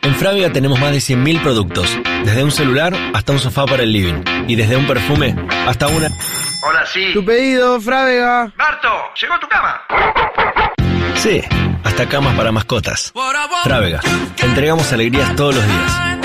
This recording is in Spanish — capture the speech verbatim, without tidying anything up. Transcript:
En Frávega tenemos más de cien mil productos, desde un celular hasta un sofá para el living, y desde un perfume hasta una... Hola, sí. Tu pedido, Frávega. Marto, ¿llegó tu cama? Sí, hasta camas para mascotas. Frávega, entregamos alegrías todos los días.